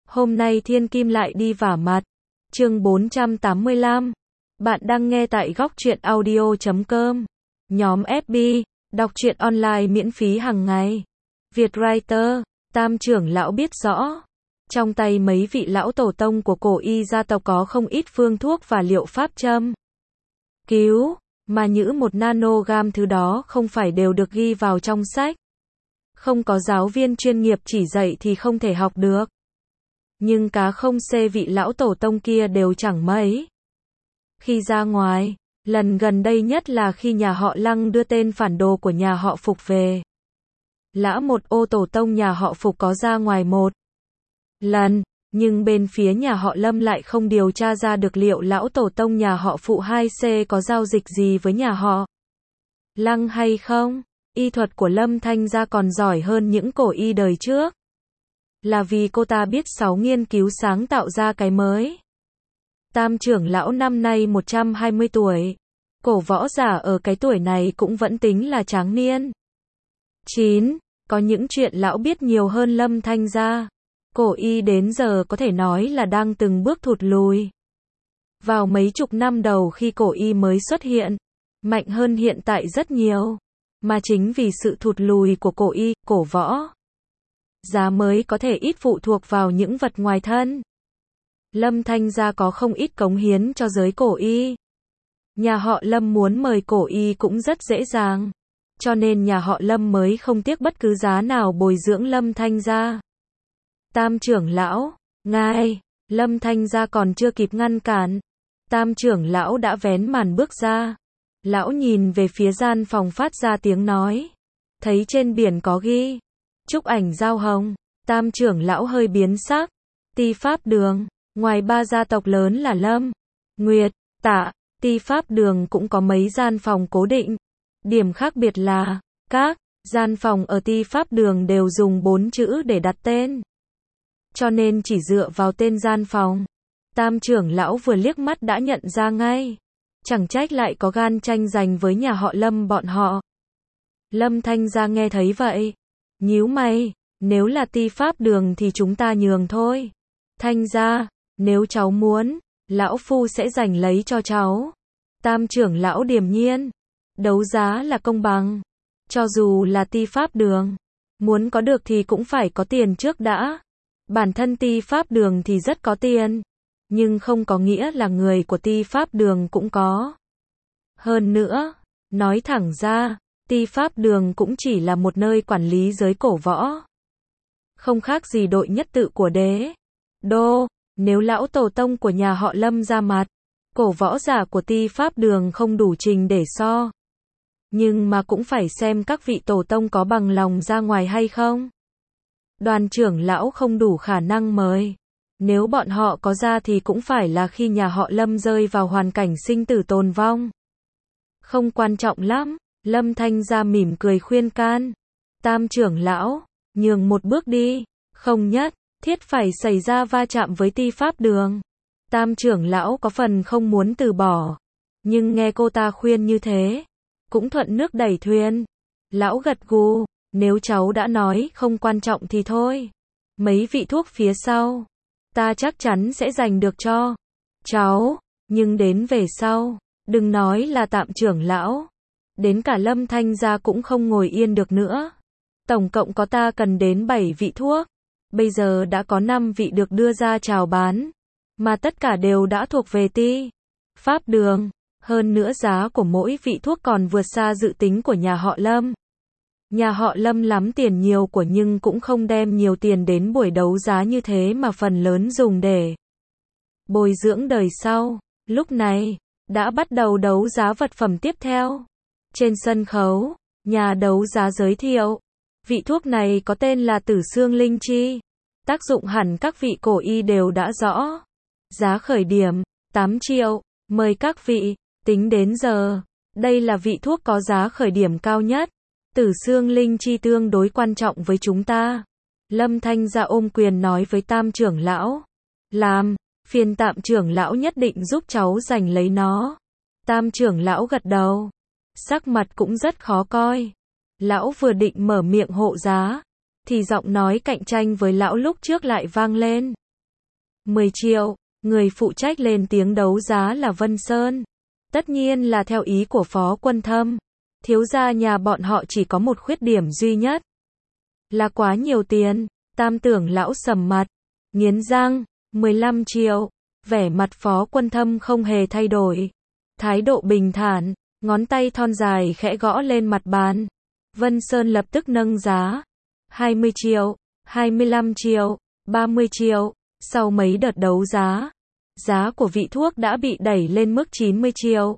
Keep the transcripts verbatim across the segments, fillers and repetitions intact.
Hôm nay thiên kim lại đi vả mặt. Chương bốn trăm tám mươi lăm. Bạn đang nghe tại góc truyện audio chấm com. Nhóm ép bê, đọc truyện online miễn phí hàng ngày. Vietwriter, Tam trưởng lão biết rõ. Trong tay mấy vị lão tổ tông của cổ y gia tộc có không ít phương thuốc và liệu pháp châm cứu, mà như một nanogam thứ đó không phải đều được ghi vào trong sách. Không có giáo viên chuyên nghiệp chỉ dạy thì không thể học được. Nhưng cá không xê vị lão tổ tông kia đều chẳng mấy. Khi ra ngoài, lần gần đây nhất là khi nhà họ Lăng đưa tên phản đồ của nhà họ Phục về. Lã một ô tổ tông nhà họ Phục có ra ngoài một lần, nhưng bên phía nhà họ Lâm lại không điều tra ra được liệu lão tổ tông nhà họ Phụ hai C có giao dịch gì với nhà họ Lăng hay không. Y thuật của Lâm Thanh Gia còn giỏi hơn những cổ y đời trước. Là vì cô ta biết sáu nghiên cứu sáng tạo ra cái mới. Tam trưởng lão năm nay một trăm hai mươi tuổi. Cổ võ giả ở cái tuổi này cũng vẫn tính là tráng niên. chín. Có những chuyện lão biết nhiều hơn Lâm Thanh Gia. Cổ y đến giờ có thể nói là đang từng bước thụt lùi. Vào mấy chục năm đầu khi cổ y mới xuất hiện, mạnh hơn hiện tại rất nhiều. Mà chính vì sự thụt lùi của cổ y, cổ võ giá mới có thể ít phụ thuộc vào những vật ngoài thân. Lâm Thanh Gia có không ít cống hiến cho giới cổ y. Nhà họ Lâm muốn mời cổ y cũng rất dễ dàng. Cho nên nhà họ Lâm mới không tiếc bất cứ giá nào bồi dưỡng Lâm Thanh Gia. Tam trưởng lão, ngài, Lâm Thanh Gia còn chưa kịp ngăn cản. Tam trưởng lão đã vén màn bước ra. Lão nhìn về phía gian phòng phát ra tiếng nói. Thấy trên biển có ghi chúc ảnh giao hồng. Tam trưởng lão hơi biến sắc. Ti Pháp Đường, ngoài ba gia tộc lớn là Lâm, Nguyệt, Tạ, Ti Pháp Đường cũng có mấy gian phòng cố định. Điểm khác biệt là, các gian phòng ở Ti Pháp Đường đều dùng bốn chữ để đặt tên. Cho nên chỉ dựa vào tên gian phòng, Tam trưởng lão vừa liếc mắt đã nhận ra ngay. Chẳng trách lại có gan tranh giành với nhà họ Lâm bọn họ. Lâm Thanh Gia nghe thấy vậy, nhíu mày, nếu là Ti Pháp Đường thì chúng ta nhường thôi. Thanh Gia, nếu cháu muốn, lão phu sẽ giành lấy cho cháu. Tam trưởng lão điềm nhiên, đấu giá là công bằng. Cho dù là Ti Pháp Đường, muốn có được thì cũng phải có tiền trước đã. Bản thân Ti Pháp Đường thì rất có tiền. Nhưng không có nghĩa là người của Ti Pháp Đường cũng có. Hơn nữa, nói thẳng ra, Ti Pháp Đường cũng chỉ là một nơi quản lý giới cổ võ. Không khác gì đội nhất tự của đế đô. Nếu lão tổ tông của nhà họ Lâm ra mặt, cổ võ giả của Ti Pháp Đường không đủ trình để so. Nhưng mà cũng phải xem các vị tổ tông có bằng lòng ra ngoài hay không. Đoàn trưởng lão không đủ khả năng mời. Nếu bọn họ có ra thì cũng phải là khi nhà họ Lâm rơi vào hoàn cảnh sinh tử tồn vong. Không quan trọng lắm, Lâm Thanh Gia mỉm cười khuyên can. Tam trưởng lão, nhường một bước đi, không nhất thiết phải xảy ra va chạm với Ti Pháp Đường. Tam trưởng lão có phần không muốn từ bỏ, nhưng nghe cô ta khuyên như thế, cũng thuận nước đẩy thuyền. Lão gật gù, nếu cháu đã nói không quan trọng thì thôi. Mấy vị thuốc phía sau, ta chắc chắn sẽ giành được cho cháu, nhưng đến về sau, đừng nói là Tạm trưởng lão, đến cả Lâm Thanh Gia cũng không ngồi yên được nữa. Tổng cộng có ta cần đến bảy vị thuốc, bây giờ đã có năm vị được đưa ra chào bán, mà tất cả đều đã thuộc về Ti Pháp Đường, hơn nữa giá của mỗi vị thuốc còn vượt xa dự tính của nhà họ Lâm. Nhà họ Lâm lắm tiền nhiều của nhưng cũng không đem nhiều tiền đến buổi đấu giá như thế mà phần lớn dùng để bồi dưỡng đời sau. Lúc này, đã bắt đầu đấu giá vật phẩm tiếp theo. Trên sân khấu, nhà đấu giá giới thiệu, vị thuốc này có tên là Tử Xương Linh Chi. Tác dụng hẳn các vị cổ y đều đã rõ. Giá khởi điểm, tám triệu, mời các vị, tính đến giờ, đây là vị thuốc có giá khởi điểm cao nhất. Tử Xương Linh Chi tương đối quan trọng với chúng ta. Lâm Thanh Gia ôm quyền nói với Tam trưởng lão. Làm, phiền Tạm trưởng lão nhất định giúp cháu giành lấy nó. Tam trưởng lão gật đầu. Sắc mặt cũng rất khó coi. Lão vừa định mở miệng hộ giá, thì giọng nói cạnh tranh với lão lúc trước lại vang lên. mười triệu. Người phụ trách lên tiếng đấu giá là Vân Sơn. Tất nhiên là theo ý của Phó Quân Thâm. Thiếu gia nhà bọn họ chỉ có một khuyết điểm duy nhất. Là quá nhiều tiền. Tam Tưởng lão sầm mặt. Nghiến răng. mười lăm triệu. Vẻ mặt Phó Quân Thâm không hề thay đổi. Thái độ bình thản. Ngón tay thon dài khẽ gõ lên mặt bàn. Vân Sơn lập tức nâng giá. hai mươi triệu. hai mươi lăm triệu. ba mươi triệu. Sau mấy đợt đấu giá, giá của vị thuốc đã bị đẩy lên mức chín mươi triệu.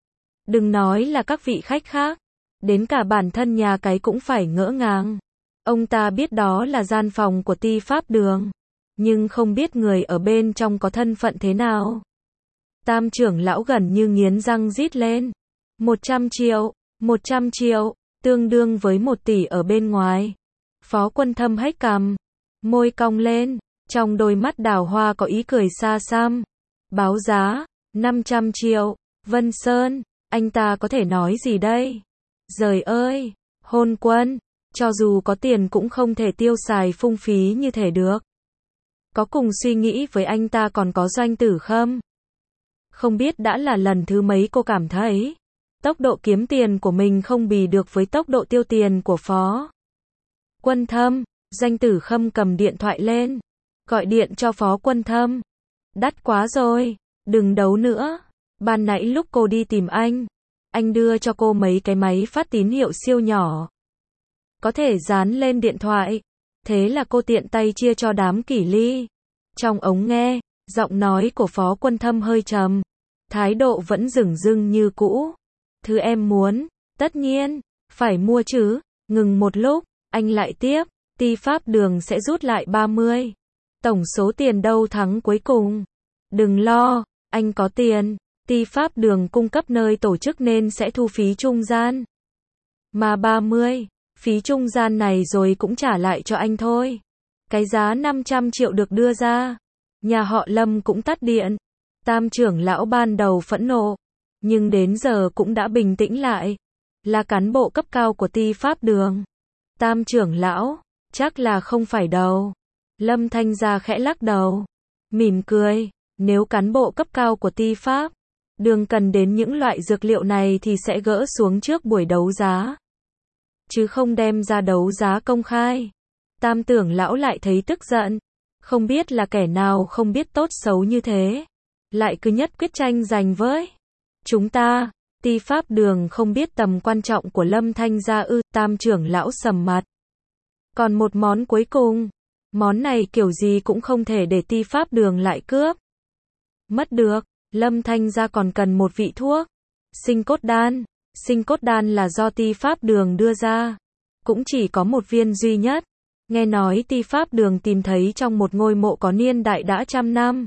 Đừng nói là các vị khách khác, đến cả bản thân nhà cái cũng phải ngỡ ngàng. Ông ta biết đó là gian phòng của Ti Pháp Đường, nhưng không biết người ở bên trong có thân phận thế nào. Tam trưởng lão gần như nghiến răng rít lên. một trăm triệu, một trăm triệu, tương đương với một tỷ ở bên ngoài. Phó Quân Thâm hét cằm, môi cong lên. Trong đôi mắt đào hoa có ý cười xa xăm. Báo giá, năm trăm triệu. Vân Sơn, anh ta có thể nói gì đây? Giời ơi, Hôn Quân, cho dù có tiền cũng không thể tiêu xài phung phí như thể được. Có cùng suy nghĩ với anh ta còn có Doanh Tử Khâm. Không biết đã là lần thứ mấy cô cảm thấy tốc độ kiếm tiền của mình không bì được với tốc độ tiêu tiền của Phó Quân Thâm. Doanh Tử Khâm cầm điện thoại lên. Gọi điện cho Phó Quân Thâm. Đắt quá rồi, đừng đấu nữa. Ban nãy lúc cô đi tìm anh, anh đưa cho cô mấy cái máy phát tín hiệu siêu nhỏ. Có thể dán lên điện thoại. Thế là cô tiện tay chia cho đám kỷ ly. Trong ống nghe, giọng nói của Phó Quân Thâm hơi trầm. Thái độ vẫn dửng dưng như cũ. Thứ em muốn, tất nhiên, phải mua chứ. Ngừng một lúc, anh lại tiếp. Ti Pháp Đường sẽ rút lại ba mươi. Tổng số tiền đâu thắng cuối cùng. Đừng lo, anh có tiền. Ti Pháp Đường cung cấp nơi tổ chức nên sẽ thu phí trung gian. Mà ba mươi, phí trung gian này rồi cũng trả lại cho anh thôi. Cái giá năm trăm triệu được đưa ra. Nhà họ Lâm cũng tắt điện. Tam trưởng lão ban đầu phẫn nộ, nhưng đến giờ cũng đã bình tĩnh lại. Là cán bộ cấp cao của Ti Pháp Đường. Tam trưởng lão, chắc là không phải đâu. Lâm Thanh Gia khẽ lắc đầu, mỉm cười, nếu cán bộ cấp cao của Ti Pháp Đường cần đến những loại dược liệu này thì sẽ gỡ xuống trước buổi đấu giá, chứ không đem ra đấu giá công khai. Tam trưởng lão lại thấy tức giận, không biết là kẻ nào không biết tốt xấu như thế, lại cứ nhất quyết tranh giành với chúng ta. Ti Pháp Đường không biết tầm quan trọng của Lâm Thanh Gia ư? Tam trưởng lão sầm mặt. Còn một món cuối cùng. Món này kiểu gì cũng không thể để Ti Pháp Đường lại cướp mất được. Lâm Thanh Gia còn cần một vị thuốc. Sinh cốt đan. Sinh cốt đan là do Ti Pháp Đường đưa ra. Cũng chỉ có một viên duy nhất. Nghe nói Ti Pháp Đường tìm thấy trong một ngôi mộ có niên đại đã trăm năm.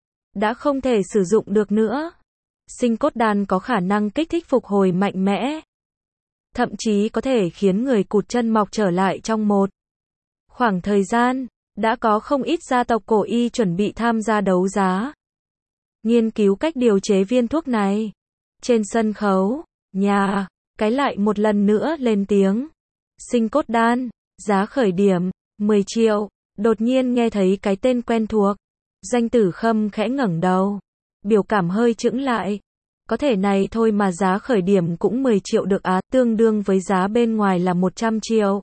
Đã không thể sử dụng được nữa. Sinh cốt đan có khả năng kích thích phục hồi mạnh mẽ. Thậm chí có thể khiến người cụt chân mọc trở lại trong một khoảng thời gian. Đã có không ít gia tộc cổ y chuẩn bị tham gia đấu giá, nghiên cứu cách điều chế viên thuốc này. Trên sân khấu, nhà cái lại một lần nữa lên tiếng. Sinh cốt đan, giá khởi điểm, mười triệu. Đột nhiên nghe thấy cái tên quen thuộc. Doanh Tử Khâm khẽ ngẩng đầu. Biểu cảm hơi chững lại. Có thể này thôi mà giá khởi điểm cũng mười triệu được á, tương đương với giá bên ngoài là một trăm triệu.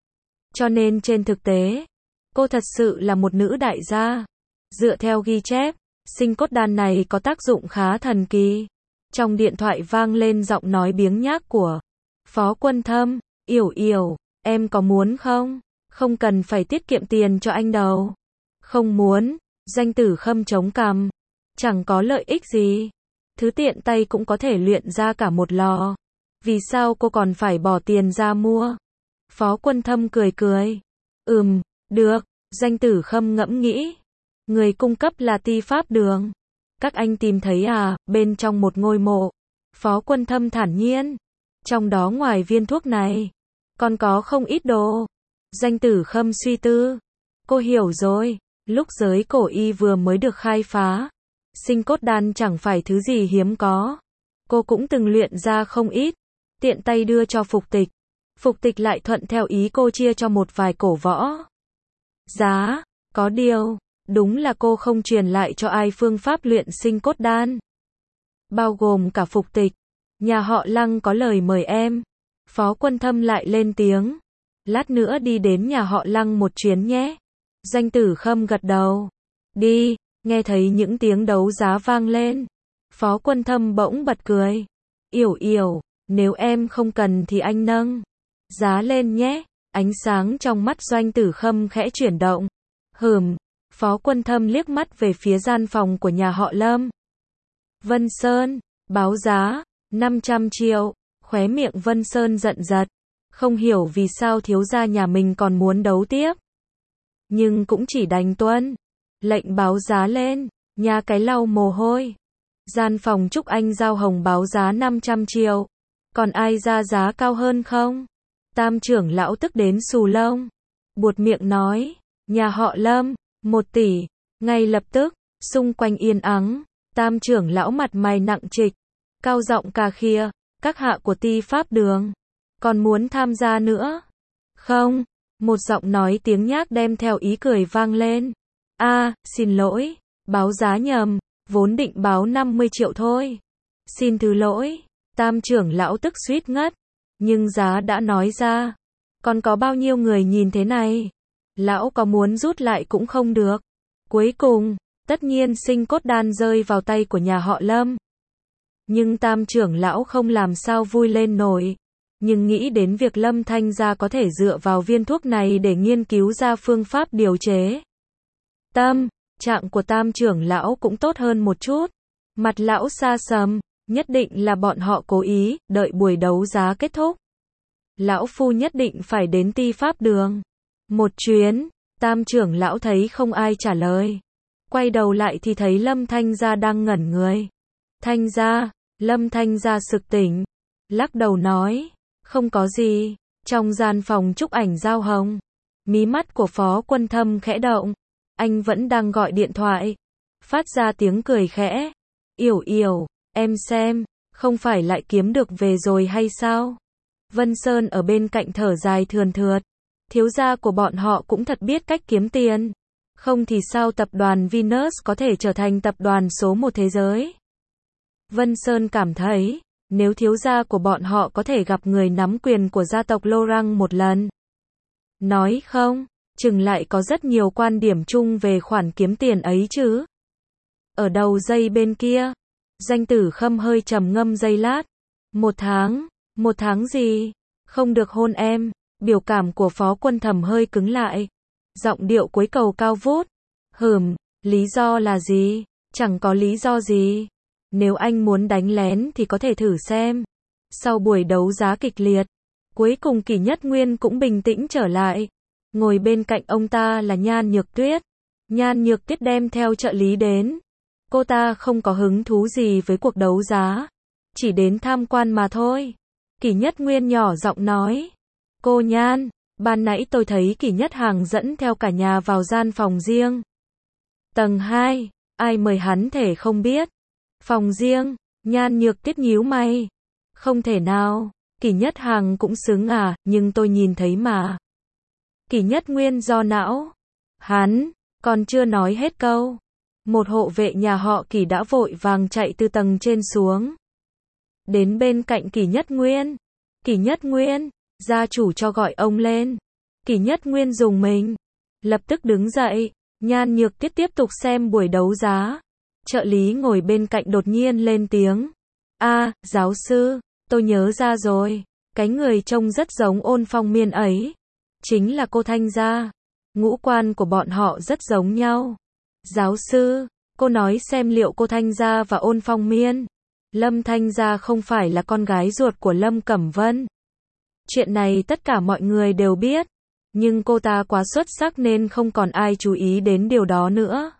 Cho nên trên thực tế, cô thật sự là một nữ đại gia. Dựa theo ghi chép, sinh cốt đan này có tác dụng khá thần kỳ. Trong điện thoại vang lên giọng nói biếng nhác của Phó Quân Thâm. Yểu Yểu, em có muốn không? Không cần phải tiết kiệm tiền cho anh đâu. Không muốn. Doanh Tử Khâm chống cằm. Chẳng có lợi ích gì. Thứ tiện tay cũng có thể luyện ra cả một lò. Vì sao cô còn phải bỏ tiền ra mua? Phó Quân Thâm cười cười. Ừm, được. Doanh Tử Khâm ngẫm nghĩ. Người cung cấp là Ti Pháp Đường. Các anh tìm thấy à? Bên trong một ngôi mộ. Phó Quân Thâm thản nhiên. Trong đó ngoài viên thuốc này, còn có không ít đồ. Doanh Tử Khâm suy tư. Cô hiểu rồi. Lúc giới cổ y vừa mới được khai phá, sinh cốt đan chẳng phải thứ gì hiếm có. Cô cũng từng luyện ra không ít. Tiện tay đưa cho Phục Tịch. Phục Tịch lại thuận theo ý cô chia cho một vài cổ võ. Giá, có điều, Đúng là cô không truyền lại cho ai phương pháp luyện sinh cốt đan. Bao gồm cả Phục Tịch. Nhà họ Lăng có lời mời em. Phó Quân Thâm lại lên tiếng. Lát nữa đi đến nhà họ Lăng một chuyến nhé. Doanh Tử Khâm gật đầu. Đi, nghe thấy những tiếng đấu giá vang lên. Phó Quân Thâm bỗng bật cười. Yểu Yểu, nếu em không cần thì anh nâng giá lên nhé. Ánh sáng trong mắt Doanh Tử Khâm khẽ chuyển động. Hừm, Phó Quân Thâm liếc mắt về phía gian phòng của nhà họ Lâm. Vân Sơn, báo giá, năm trăm triệu, khóe miệng Vân Sơn giận giật. Không hiểu vì sao thiếu gia nhà mình còn muốn đấu tiếp. Nhưng cũng chỉ đành tuân lệnh báo giá lên, nhà cái lau mồ hôi. Gian phòng Trúc Anh Giao Hồng báo giá năm trăm triệu. Còn ai ra giá cao hơn không? Tam trưởng lão tức đến xù lông. Buột miệng nói, nhà họ Lâm, một tỷ. Ngay lập tức, xung quanh yên ắng. Tam trưởng lão mặt mày nặng trịch. Cao giọng cà khịa, các hạ của Ti Pháp Đường. Còn muốn tham gia nữa? Không, một giọng nói tiếng nhác đem theo ý cười vang lên. A, à, xin lỗi, báo giá nhầm, vốn định báo năm mươi triệu thôi. Xin thứ lỗi, tam trưởng lão tức suýt ngất. Nhưng giá đã nói ra. Còn có bao nhiêu người nhìn thế này? Lão có muốn rút lại cũng không được. Cuối cùng, tất nhiên sinh cốt đan rơi vào tay của nhà họ Lâm. Nhưng tam trưởng lão không làm sao vui lên nổi. Nhưng nghĩ đến việc Lâm Thanh gia có thể dựa vào viên thuốc này để nghiên cứu ra phương pháp điều chế. Tâm trạng của tam trưởng lão cũng tốt hơn một chút. Mặt lão xa sầm, nhất định là bọn họ cố ý, đợi buổi đấu giá kết thúc. Lão phu nhất định phải đến Ti Pháp Đường. Một chuyến, tam trưởng lão thấy không ai trả lời. Quay đầu lại thì thấy Lâm Thanh gia đang ngẩn người. Thanh gia, Lâm Thanh gia sực tỉnh. Lắc đầu nói, không có gì. Trong gian phòng Trúc Ảnh Giao Hồng, mí mắt của Phó Quân Thâm khẽ động. Anh vẫn đang gọi điện thoại. Phát ra tiếng cười khẽ. Yểu Yểu, em xem, không phải lại kiếm được về rồi hay sao? Vân Sơn ở bên cạnh thở dài thườn thượt. Thiếu gia của bọn họ cũng thật biết cách kiếm tiền. Không thì sao tập đoàn Venus có thể trở thành tập đoàn số một thế giới? Vân Sơn cảm thấy, nếu thiếu gia của bọn họ có thể gặp người nắm quyền của gia tộc Lorang một lần. Nói không, chừng lại có rất nhiều quan điểm chung về khoản kiếm tiền ấy chứ. Ở đầu dây bên kia, Doanh Tử Khâm hơi trầm ngâm giây lát. Một tháng, một tháng gì? Không được hôn em. Biểu cảm của Phó Quân Thẩm hơi cứng lại. Giọng điệu cuối cầu cao vút. Hừm, lý do là gì? Chẳng có lý do gì. Nếu anh muốn đánh lén thì có thể thử xem. Sau buổi đấu giá kịch liệt, cuối cùng Kỷ Nhất Nguyên cũng bình tĩnh trở lại. Ngồi bên cạnh ông ta là Nhan Nhược Tuyết. Nhan Nhược Tuyết đem theo trợ lý đến. Cô ta không có hứng thú gì với cuộc đấu giá. Chỉ đến tham quan mà thôi. Kỷ Nhất Nguyên nhỏ giọng nói. Cô Nhan, ban nãy tôi thấy Kỷ Nhất Hàng dẫn theo cả nhà vào gian phòng riêng. Tầng hai, ai mời hắn thể không biết. Phòng riêng, Nhan Nhược Tuyết nhíu mày. Không thể nào, Kỷ Nhất Hàng cũng xứng à, nhưng tôi nhìn thấy mà. Kỷ Nhất Nguyên do não. Hắn, còn chưa nói hết câu. Một hộ vệ nhà họ Kỷ đã vội vàng chạy từ tầng trên xuống. Đến bên cạnh Kỷ Nhất Nguyên. Kỷ Nhất Nguyên, gia chủ cho gọi ông lên. Kỷ Nhất Nguyên dùng mình. Lập tức đứng dậy. Nhan Nhược Tuyết tiếp tục xem buổi đấu giá. Trợ lý ngồi bên cạnh đột nhiên lên tiếng. A, à, giáo sư, tôi nhớ ra rồi. Cái người trông rất giống Ôn Phong Miên ấy. Chính là cô Thanh gia. Ngũ quan của bọn họ rất giống nhau. Giáo sư, cô nói xem liệu cô Thanh gia và Ôn Phong Miên. Lâm Thanh gia không phải là con gái ruột của Lâm Cẩm Vân. Chuyện này tất cả mọi người đều biết. Nhưng cô ta quá xuất sắc nên không còn ai chú ý đến điều đó nữa.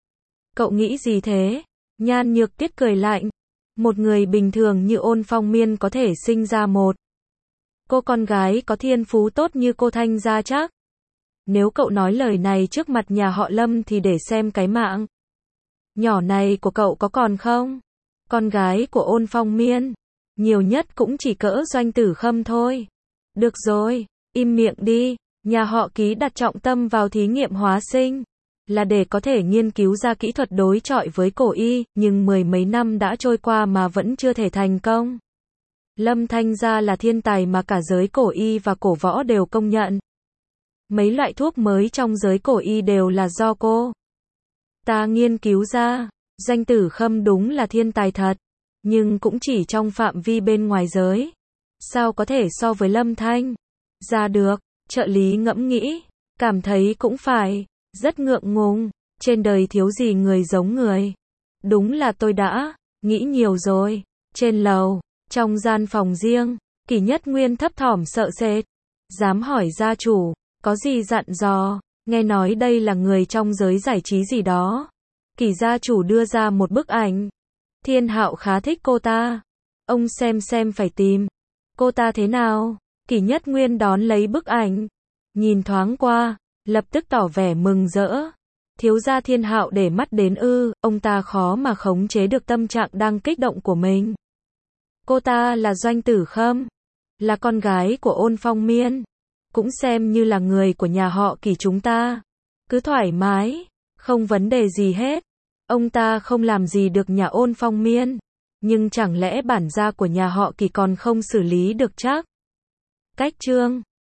Cậu nghĩ gì thế? Nhan Nhược Tuyết cười lạnh. Một người bình thường như Ôn Phong Miên có thể sinh ra một cô con gái có thiên phú tốt như cô Thanh gia chắc. Nếu cậu nói lời này trước mặt nhà họ Lâm thì để xem cái mạng nhỏ này của cậu có còn không? Con gái của Ôn Phong Miên, nhiều nhất cũng chỉ cỡ Doanh Tử Khâm thôi. Được rồi, im miệng đi. Nhà họ Ký đặt trọng tâm vào thí nghiệm hóa sinh. là để có thể nghiên cứu ra kỹ thuật đối chọi với cổ y, nhưng mười mấy năm đã trôi qua mà vẫn chưa thể thành công. Lâm Thanh Gia là thiên tài mà cả giới cổ y và cổ võ đều công nhận. Mấy loại thuốc mới trong giới cổ y đều là do cô ta nghiên cứu ra. Doanh Tử Khâm đúng là thiên tài thật, nhưng cũng chỉ trong phạm vi bên ngoài giới. Sao có thể so với Lâm Thanh Gia được? Trợ lý ngẫm nghĩ, cảm thấy cũng phải, rất ngượng ngùng, trên đời thiếu gì người giống người. Đúng là tôi đã nghĩ nhiều rồi. Trên lầu, trong gian phòng riêng, Kỷ Nhất Nguyên thấp thỏm sợ sệt, dám hỏi gia chủ, có gì dặn dò, nghe nói đây là người trong giới giải trí gì đó. Kỷ gia chủ đưa ra một bức ảnh. Thiên Hạo khá thích cô ta. Ông xem xem phải tìm cô ta thế nào. Kỷ Nhất Nguyên đón lấy bức ảnh, nhìn thoáng qua, lập tức tỏ vẻ mừng rỡ. Thiếu gia Thiên Hạo để mắt đến ư, ông ta khó mà khống chế được tâm trạng đang kích động của mình. Cô ta là Doanh Tử Khâm, là con gái của Ôn Phong Miên, cũng xem như là người của nhà họ Kỷ chúng ta. Cứ thoải mái, không vấn đề gì hết. Ông ta không làm gì được nhà Ôn Phong Miên, nhưng chẳng lẽ bản gia của nhà họ Kỷ còn không xử lý được chắc? Cách chương